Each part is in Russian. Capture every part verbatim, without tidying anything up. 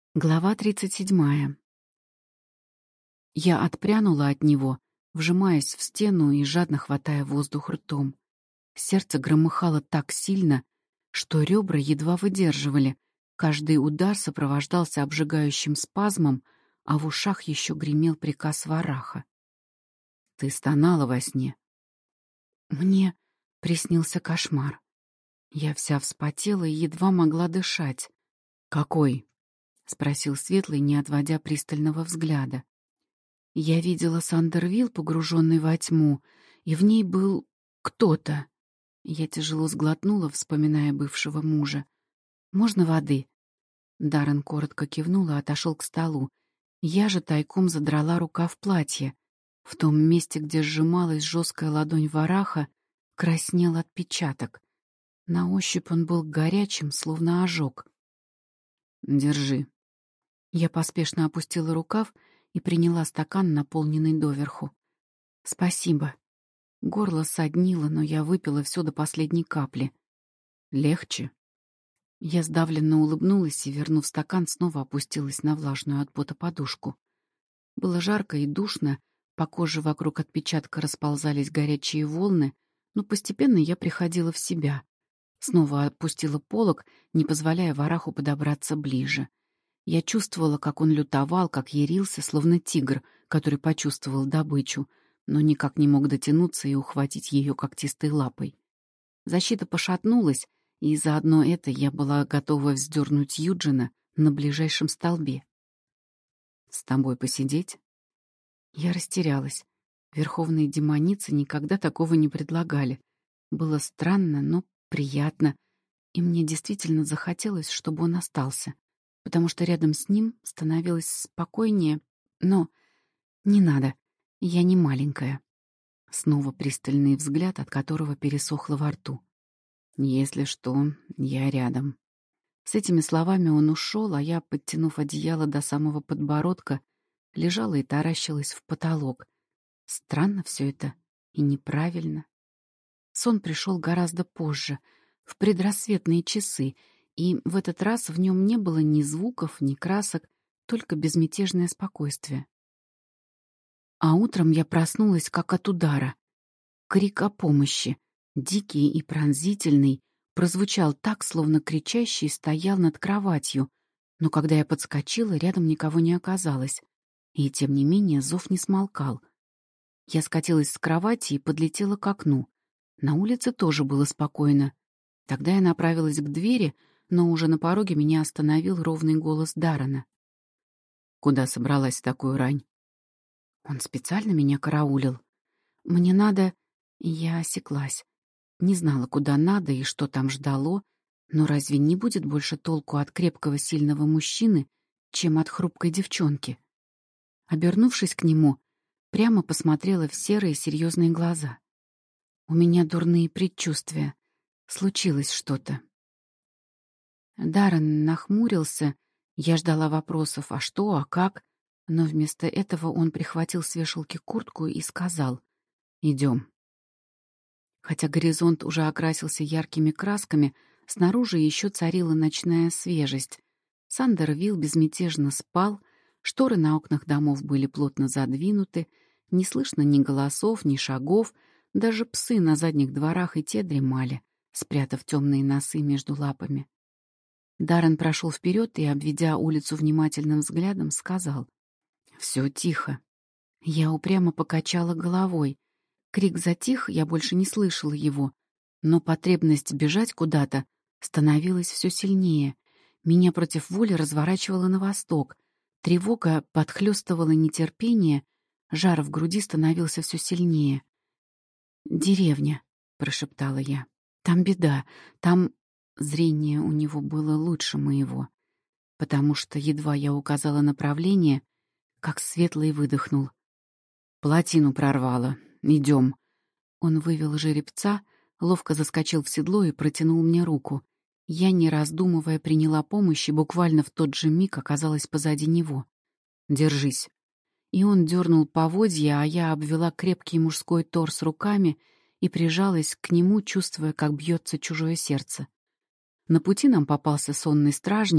Глава тридцать седьмая. Я отпрянула от него, вжимаясь в стену и жадно хватая воздух ртом. Сердце громыхало так сильно, что ребра едва выдерживали. Каждый удар сопровождался обжигающим спазмом, а в ушах еще гремел приказ Вараха. «Ты стонала во сне». Мне приснился кошмар. Я вся вспотела и едва могла дышать. «Какой?» — спросил Светлый, не отводя пристального взгляда. Я видела Сандервилл, погруженный во тьму, и в ней был кто-то. Я тяжело сглотнула, вспоминая бывшего мужа. «Можно воды?» Даррен коротко кивнул и отошел к столу. Я же тайком задрала рукав платья. В том месте, где сжималась жесткая ладонь Вараха, краснел отпечаток. На ощупь он был горячим, словно ожог. «Держи». Я поспешно опустила рукав и приняла стакан, наполненный доверху. «Спасибо». Горло соднило, но я выпила все до последней капли. «Легче?» Я сдавленно улыбнулась и, вернув стакан, снова опустилась на влажную от пота подушку. Было жарко и душно, по коже вокруг отпечатка расползались горячие волны, но постепенно я приходила в себя. Снова опустила полог, не позволяя Вараху подобраться ближе. Я чувствовала, как он лютовал, как ярился, словно тигр, который почувствовал добычу, но никак не мог дотянуться и ухватить ее когтистой лапой. Защита пошатнулась, и заодно это я была готова вздернуть Юджина на ближайшем столбе. «С тобой посидеть?» Я растерялась. Верховные демоницы никогда такого не предлагали. Было странно, но приятно, и мне действительно захотелось, чтобы он остался, потому что рядом с ним становилось спокойнее, но не надо, я не маленькая. Снова пристальный взгляд, от которого пересохло во рту. «Если что, я рядом». С этими словами он ушел, а я, подтянув одеяло до самого подбородка, лежала и таращилась в потолок. Странно все это и неправильно. Сон пришел гораздо позже, в предрассветные часы, и в этот раз в нем не было ни звуков, ни красок, только безмятежное спокойствие. А утром я проснулась как от удара. Крик о помощи, дикий и пронзительный, прозвучал так, словно кричащий стоял над кроватью, но когда я подскочила, рядом никого не оказалось, и тем не менее зов не смолкал. Я скатилась с кровати и подлетела к окну. На улице тоже было спокойно. Тогда я направилась к двери, но уже на пороге меня остановил ровный голос Даррена. «Куда собралась в такую рань?» Он специально меня караулил. «Мне надо...» Я осеклась. Не знала, куда надо и что там ждало, но разве не будет больше толку от крепкого сильного мужчины, чем от хрупкой девчонки? Обернувшись к нему, прямо посмотрела в серые серьезные глаза. У меня дурные предчувствия. Случилось что-то. Даррен нахмурился. Я ждала вопросов «а что?», «а как?», но вместо этого он прихватил с вешалки куртку и сказал «идем». Хотя горизонт уже окрасился яркими красками, снаружи еще царила ночная свежесть. Сандервилл безмятежно спал, шторы на окнах домов были плотно задвинуты, не слышно ни голосов, ни шагов, даже псы на задних дворах и те дремали, спрятав темные носы между лапами. Даррен прошел вперед и, обведя улицу внимательным взглядом, сказал: «Все тихо». Я упрямо покачала головой. Крик затих, я больше не слышала его, но потребность бежать куда-то становилась все сильнее. Меня против воли разворачивало на восток. Тревога подхлёстывала нетерпение, жар в груди становился все сильнее. «Деревня», — прошептала я. «Там беда, там...» Зрение у него было лучше моего, потому что едва я указала направление, как Светлый выдохнул. «Плотину прорвало. Идем». Он вывел жеребца, ловко заскочил в седло и протянул мне руку. Я, не раздумывая, приняла помощь и буквально в тот же миг оказалась позади него. «Держись». И он дернул поводья, а я обвела крепкий мужской торс руками и прижалась к нему, чувствуя, как бьется чужое сердце. На пути нам попался сонный стражник.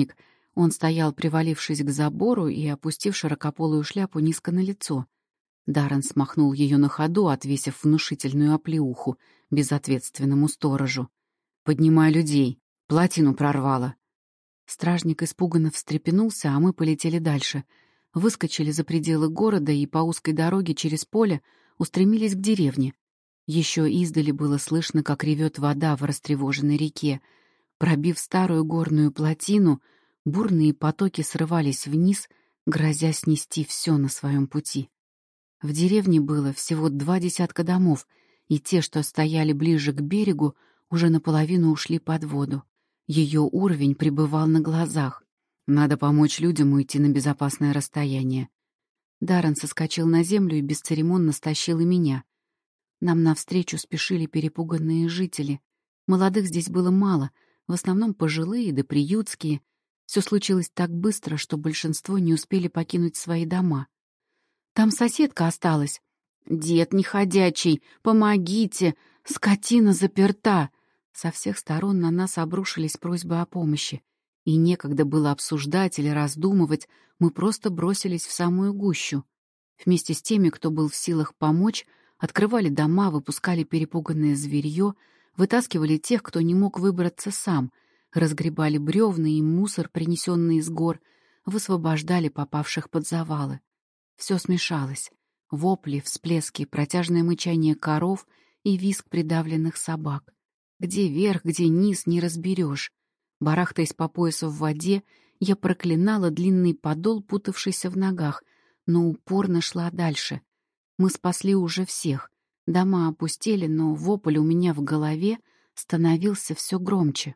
Он стоял, привалившись к забору и опустив широкополую шляпу низко на лицо. Даррен смахнул ее на ходу, отвесив внушительную оплеуху безответственному сторожу. «Поднимай людей! Плотину прорвало!» Стражник испуганно встрепенулся, а мы полетели дальше. Выскочили за пределы города и по узкой дороге через поле устремились к деревне. Еще издали было слышно, как ревет вода в растревоженной реке. Пробив старую горную плотину, бурные потоки срывались вниз, грозя снести все на своем пути. В деревне было всего два десятка домов, и те, что стояли ближе к берегу, уже наполовину ушли под воду. Ее уровень пребывал на глазах. Надо помочь людям уйти на безопасное расстояние. Даррен соскочил на землю и бесцеремонно стащил и меня. Нам навстречу спешили перепуганные жители. Молодых здесь было мало, в основном пожилые да приютские. Все случилось так быстро, что большинство не успели покинуть свои дома. Там соседка осталась. «Дед неходячий, помогите! Скотина заперта!» Со всех сторон на нас обрушились просьбы о помощи. И некогда было обсуждать или раздумывать, мы просто бросились в самую гущу. Вместе с теми, кто был в силах помочь, открывали дома, выпускали перепуганное зверье, вытаскивали тех, кто не мог выбраться сам, разгребали бревна и мусор, принесенный из гор, высвобождали попавших под завалы. Все смешалось. Вопли, всплески, протяжное мычание коров и визг придавленных собак. Где верх, где низ, не разберешь. Барахтаясь по поясу в воде, я проклинала длинный подол, путавшийся в ногах, но упорно шла дальше. Мы спасли уже всех. Дома опустели, но вопль у меня в голове становился все громче.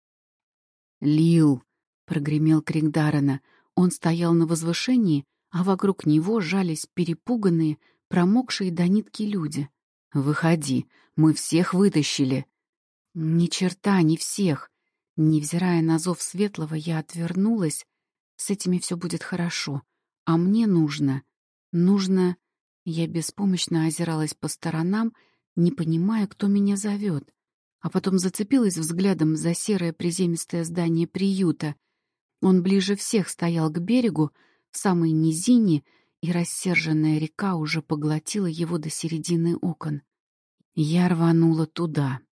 «Лил!» — прогремел крик Даррена. Он стоял на возвышении, а вокруг него жались перепуганные, промокшие до нитки люди. «Выходи, мы всех вытащили!» «Ни черта, не всех!» Невзирая на зов светлого, я отвернулась. С этими все будет хорошо. А мне нужно... Нужно... Я беспомощно озиралась по сторонам, не понимая, кто меня зовет. А потом зацепилась взглядом за серое приземистое здание приюта. Он ближе всех стоял к берегу, в самой низине, и рассерженная река уже поглотила его до середины окон. Я рванула туда.